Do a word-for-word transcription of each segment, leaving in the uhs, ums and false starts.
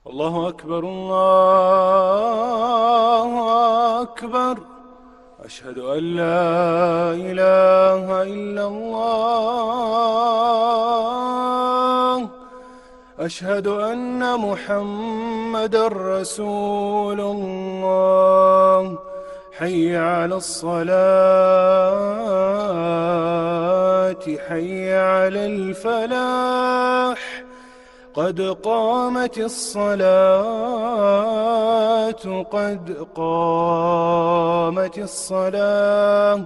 الله أكبر الله أكبر. أشهد أن لا إله إلا الله. أشهد أن محمدًا رسول الله. حي على الصلاة حي على الفلاح. قد قامت الصلاة قد قامت الصلاة.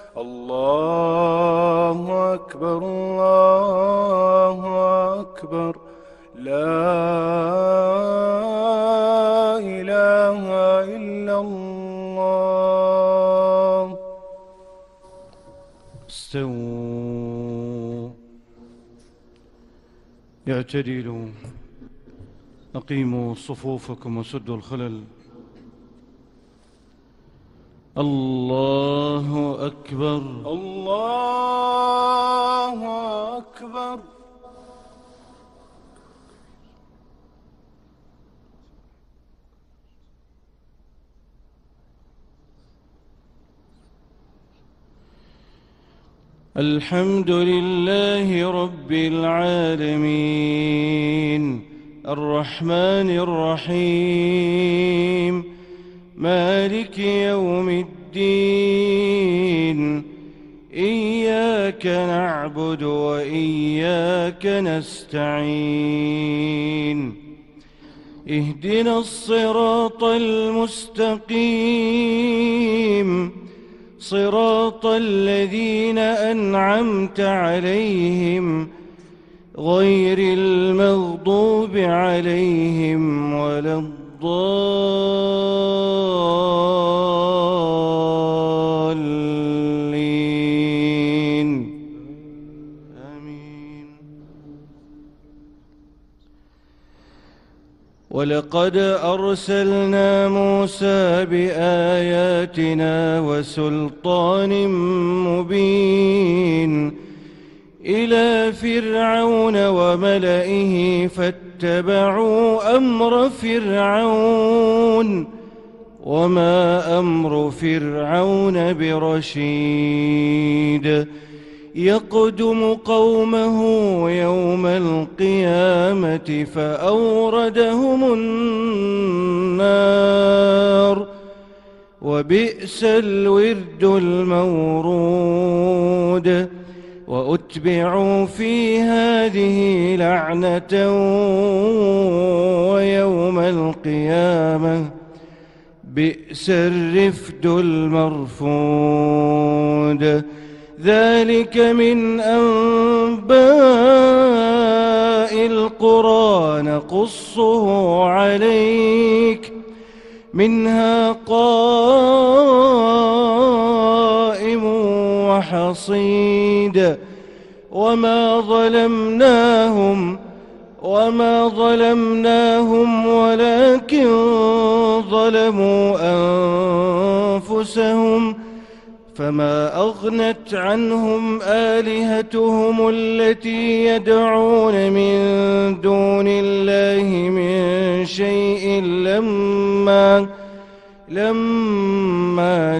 الله أكبر الله أكبر. لا إله إلا الله. استووا اعتدلوا أقيموا صفوفكم وسدوا الخلل. الله أكبر الله أكبر. الحمد لله رب العالمين الرحمن الرحيم مالك يوم الدين. إياك نعبد وإياك نستعين. اهدنا الصراط المستقيم صراط الذين أنعمت عليهم غير المغضوب عليهم ولا الضالين. آمين. ولقد أرسلنا موسى بآياتنا وسلطان مبين إلى فرعون وملئه فاتبعوا أمر فرعون وما أمر فرعون برشيد. يقدم قومه يوم القيامة فأوردهم النار وبئس الورد المورود. وأتبعوا في هذه لعنة ويوم القيامة بئس الرفد المرفود. ذلك من أنباء القرى نقصه عليك منها قائم وحصيد. وما ظلمناهم وما ظلمناهم ولكن ظلموا أنفسهم. فما أغنت عنهم آلهتهم التي يدعون من دون الله من شيء لما لما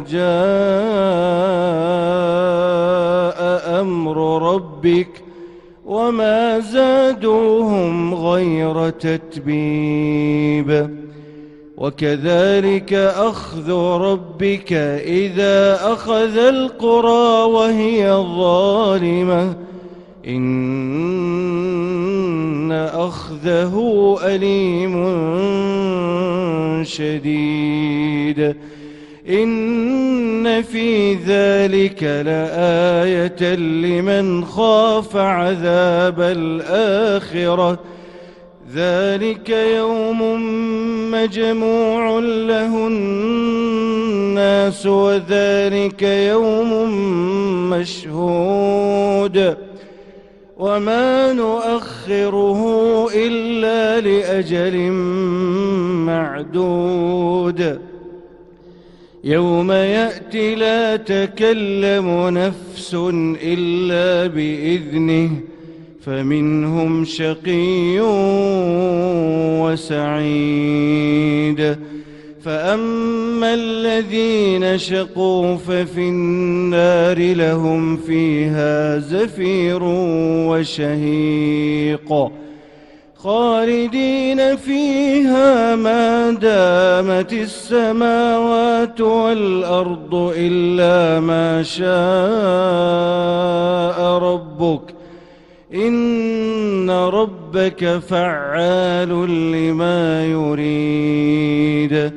جاء أمر ربك وما زادوهم غير تتبيب. وكذلك أخذ ربك إذا أخذ القرى وهي ظالمة إن أخذه أليم شديد. إن في ذلك لآية لمن خاف عذاب الآخرة. ذلك يوم مجموع له الناس وذلك يوم مشهود. وما نؤخره إلا لأجل معدود. يوم يأتي لا تكلم نفس إلا بإذنه فمنهم شقي وسعيد. فأما الذين شقوا ففي النار لهم فيها زفير وشهيق خالدين فيها ما دامت السماوات والأرض إلا ما شاء ربك إن ربك فعال لما يريد.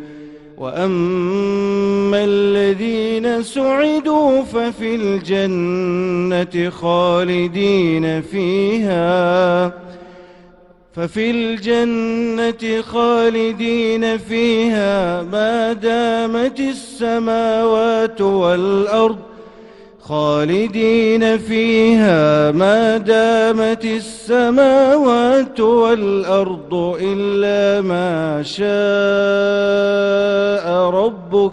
وأما الذين سعدوا ففي الجنة خالدين فيها ففي الجنة خالدين فيها ما دامت السماوات والأرض خالدين فيها ما دامت السماوات والأرض إلا ما شاء ربك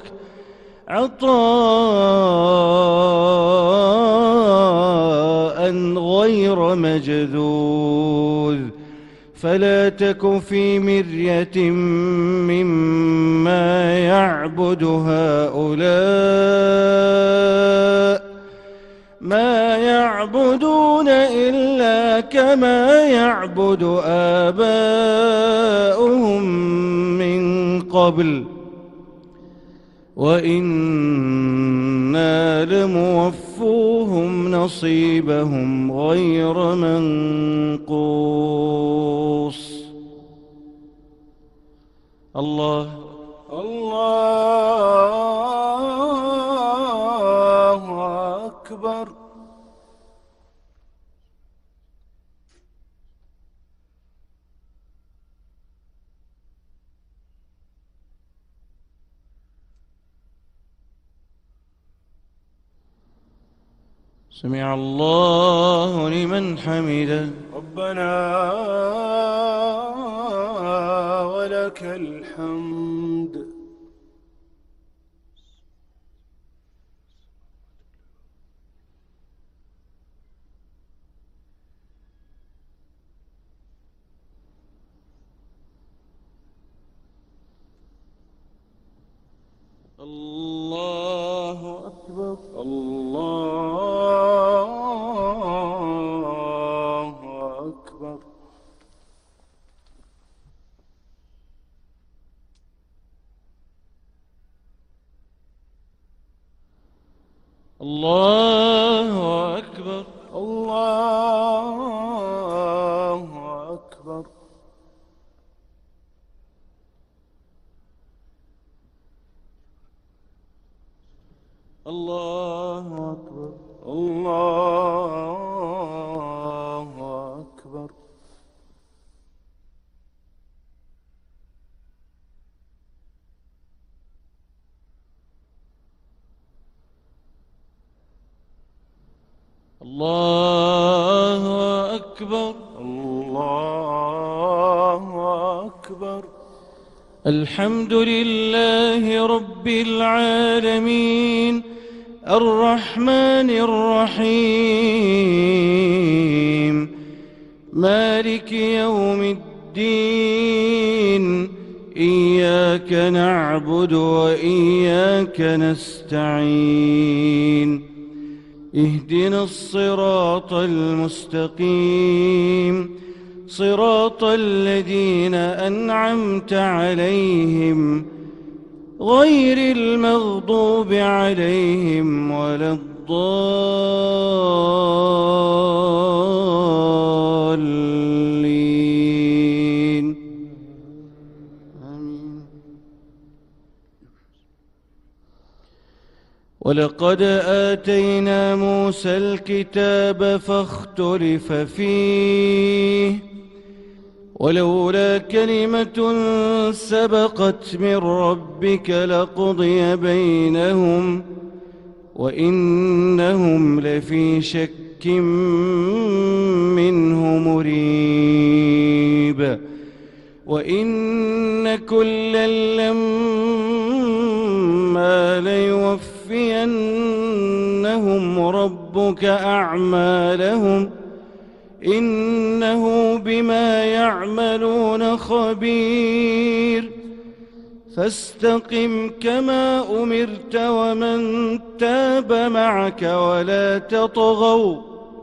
عطاء غير مجذوذ. فلا تك في مرية مما يعبد هؤلاء ما يعبدون إلا كما يعبد آباؤهم من قبل وإنا لموفوهم نصيبهم غير منقوص. الله الله أكبر. سمع الله لمن حمده. ربنا ولك الحمد. الله أكبر. الله أكبر. الله أكبر. الله أكبر. الله أكبر. الله أكبر. الله أكبر. الله أكبر. الحمد لله رب العالمين الرحمن الرحيم مالك يوم الدين إياك نعبد وإياك نستعين اهدنا الصراط المستقيم صراط الذين أنعمت عليهم غير المغضوب عليهم ولا الضالين آمين. ولقد آتينا موسى الكتاب فاختلف فيه ولولا كلمة سبقت من ربك لقضي بينهم وإنهم لفي شك منه مريب. وإن كلا لما ليوفينهم ربك أعمالهم إنه بما يعملون خبير فاستقم كما أمرت ومن تاب معك ولا تطغوا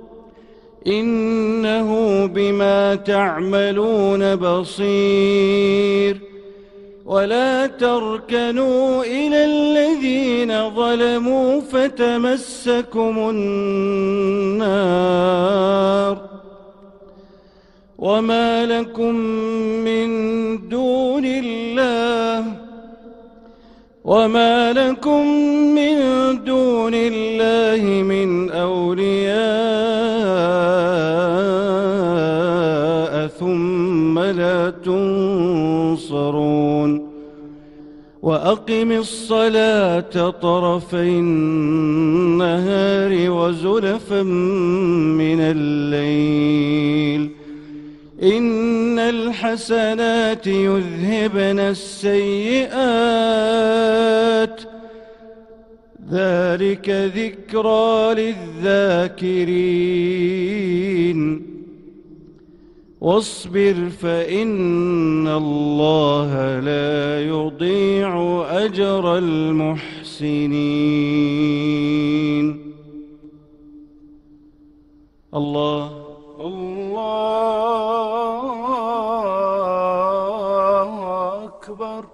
إنه بما تعملون بصير ولا تركنوا إلى الذين ظلموا فتمسكم النار وما لكم من دون الله وما لكم من دون الله من أولياء ثم لا تنصرون وأقم الصلاة طرفي النهار وزلفا من الليل إن الحسنات يذهبن السيئات ذلك ذكرى للذاكرين واصبر فإن الله لا يضيع أجر المحسنين. الله الله أكبر.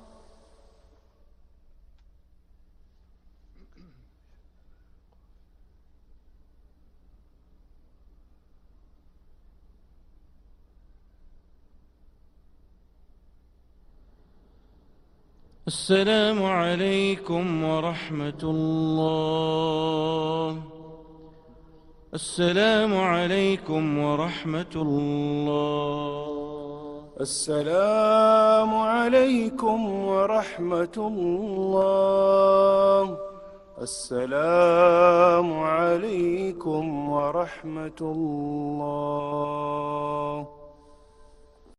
السلام عليكم ورحمة الله. السلام عليكم ورحمة الله. السلام عليكم ورحمة الله. السلام عليكم ورحمة الله.